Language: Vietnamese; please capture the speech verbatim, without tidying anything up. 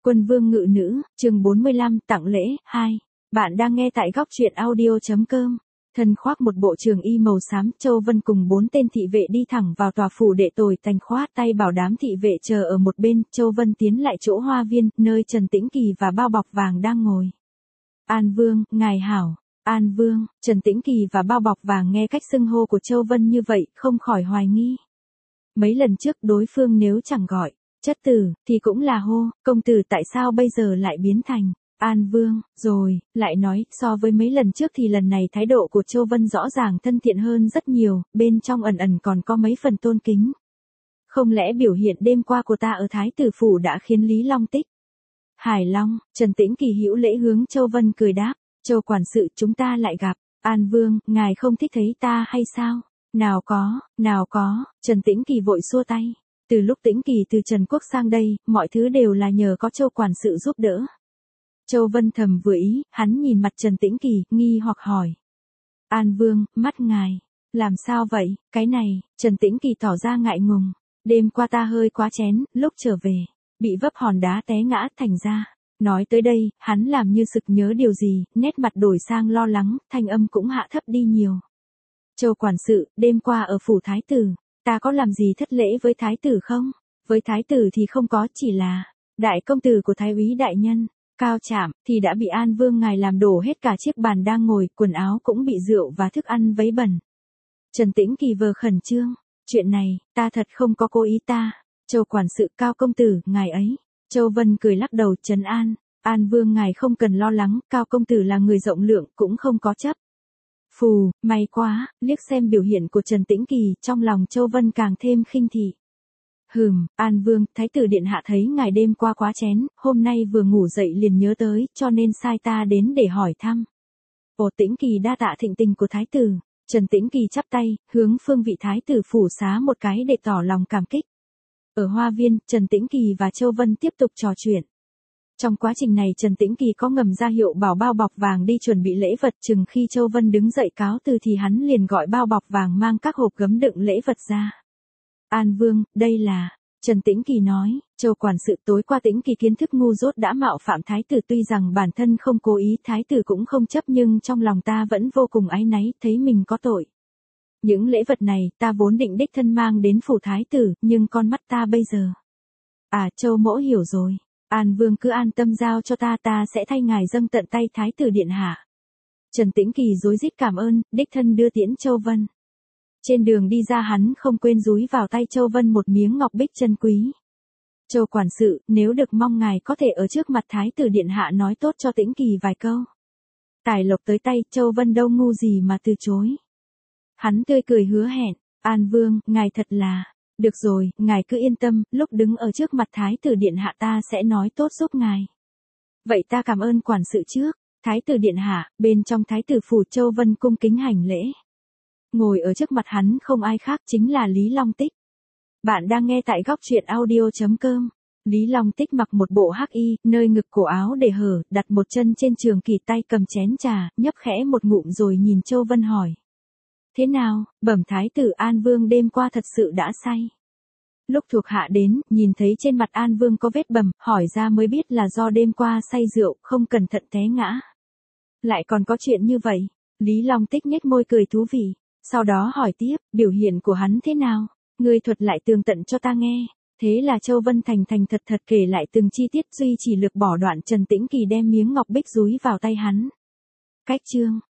Quân vương ngự nữ, chương bốn mươi lăm, tặng lễ, hai. Bạn đang nghe tại góc truyện audio.com. Thân khoác một bộ trường y màu xám, Châu Vân cùng bốn tên thị vệ đi thẳng vào tòa phủ đệ tồi tành, khoát tay bảo đám thị vệ chờ ở một bên. Châu Vân tiến lại chỗ hoa viên, nơi Trần Tĩnh Kỳ và bao bọc vàng đang ngồi. An Vương, ngài hảo. An Vương, Trần Tĩnh Kỳ và bao bọc vàng nghe cách xưng hô của Châu Vân như vậy, không khỏi hoài nghi. Mấy lần trước đối phương nếu chẳng gọi chất tử, thì cũng là hô, công tử, tại sao bây giờ lại biến thành An Vương, rồi, lại nói, so với mấy lần trước thì lần này thái độ của Châu Vân rõ ràng thân thiện hơn rất nhiều, bên trong ẩn ẩn còn có mấy phần tôn kính. Không lẽ biểu hiện đêm qua của ta ở Thái tử phủ đã khiến Lý Long Tích hài lòng? Trần Tĩnh Kỳ hữu lễ hướng Châu Vân cười đáp, Châu quản sự, chúng ta lại gặp. An Vương, ngài không thích thấy ta hay sao? Nào có, nào có, Trần Tĩnh Kỳ vội xua tay. Từ lúc Tĩnh Kỳ từ Trần Quốc sang đây, mọi thứ đều là nhờ có Châu quản sự giúp đỡ. Châu Vân thầm vừa ý, hắn nhìn mặt Trần Tĩnh Kỳ, nghi hoặc hỏi. An Vương, mắt ngài, làm sao vậy, cái này? Trần Tĩnh Kỳ tỏ ra ngại ngùng. Đêm qua ta hơi quá chén, lúc trở về, bị vấp hòn đá té ngã thành ra. Nói tới đây, hắn làm như sực nhớ điều gì, nét mặt đổi sang lo lắng, thanh âm cũng hạ thấp đi nhiều. Châu quản sự, đêm qua ở phủ thái tử, ta có làm gì thất lễ với thái tử không? Với thái tử thì không có, chỉ là đại công tử của thái úy đại nhân Cao Trạm thì đã bị An Vương ngài làm đổ hết cả chiếc bàn đang ngồi, quần áo cũng bị rượu và thức ăn vấy bẩn. Trần Tĩnh Kỳ vờ khẩn trương, chuyện này, ta thật không có cố ý ta. Châu quản sự, Cao công tử, ngài ấy. Châu Vân cười lắc đầu trấn an, An Vương ngài không cần lo lắng, Cao công tử là người rộng lượng, cũng không có chấp. Phù, may quá, liếc xem biểu hiện của Trần Tĩnh Kỳ, trong lòng Châu Vân càng thêm khinh thị. Hừm, An Vương, thái tử điện hạ thấy ngài đêm qua quá chén, hôm nay vừa ngủ dậy liền nhớ tới, cho nên sai ta đến để hỏi thăm. Ồ, Tĩnh Kỳ đa tạ thịnh tình của thái tử. Trần Tĩnh Kỳ chắp tay, hướng phương vị thái tử phủ xá một cái để tỏ lòng cảm kích. Ở hoa viên, Trần Tĩnh Kỳ và Châu Vân tiếp tục trò chuyện. Trong quá trình này Trần Tĩnh Kỳ có ngầm ra hiệu bảo bao bọc vàng đi chuẩn bị lễ vật, chừng khi Châu Vân đứng dậy cáo từ thì hắn liền gọi bao bọc vàng mang các hộp gấm đựng lễ vật ra. An Vương, đây là, Trần Tĩnh Kỳ nói, Châu quản sự, tối qua Tĩnh Kỳ kiến thức ngu dốt đã mạo phạm thái tử, tuy rằng bản thân không cố ý, thái tử cũng không chấp, nhưng trong lòng ta vẫn vô cùng áy náy, thấy mình có tội. Những lễ vật này, ta vốn định đích thân mang đến phủ thái tử, nhưng con mắt ta bây giờ. À, Châu mỗ hiểu rồi. An Vương cứ an tâm giao cho ta, ta sẽ thay ngài dâng tận tay thái tử điện hạ. Trần Tĩnh Kỳ rối rít cảm ơn, đích thân đưa tiễn Châu Vân. Trên đường đi ra hắn không quên dúi vào tay Châu Vân một miếng ngọc bích chân quý. Châu quản sự, nếu được mong ngài có thể ở trước mặt thái tử điện hạ nói tốt cho Tĩnh Kỳ vài câu. Tài lộc tới tay, Châu Vân đâu ngu gì mà từ chối. Hắn tươi cười hứa hẹn, An Vương, ngài thật là, được rồi, ngài cứ yên tâm, lúc đứng ở trước mặt thái tử điện hạ ta sẽ nói tốt giúp ngài. Vậy ta cảm ơn quản sự trước. Thái tử điện hạ, bên trong thái tử phủ, Châu Vân cung kính hành lễ. Ngồi ở trước mặt hắn không ai khác chính là Lý Long Tích. Bạn đang nghe tại góc truyện audio.com. Lý Long Tích mặc một bộ hắc y, nơi ngực cổ áo để hở, đặt một chân trên trường kỳ, tay cầm chén trà, nhấp khẽ một ngụm rồi nhìn Châu Vân hỏi. Thế nào, bẩm thái tử, An Vương đêm qua thật sự đã say. Lúc thuộc hạ đến, nhìn thấy trên mặt An Vương có vết bầm, hỏi ra mới biết là do đêm qua say rượu, không cẩn thận té ngã. Lại còn có chuyện như vậy. Lý Long Tích nhếch môi cười thú vị. Sau đó hỏi tiếp, biểu hiện của hắn thế nào? Ngươi thuật lại tường tận cho ta nghe. Thế là Châu Vân thành thành thật thật kể lại từng chi tiết, duy chỉ lược bỏ đoạn Trần Tĩnh Kỳ đem miếng ngọc bích dúi vào tay hắn. Cách chương,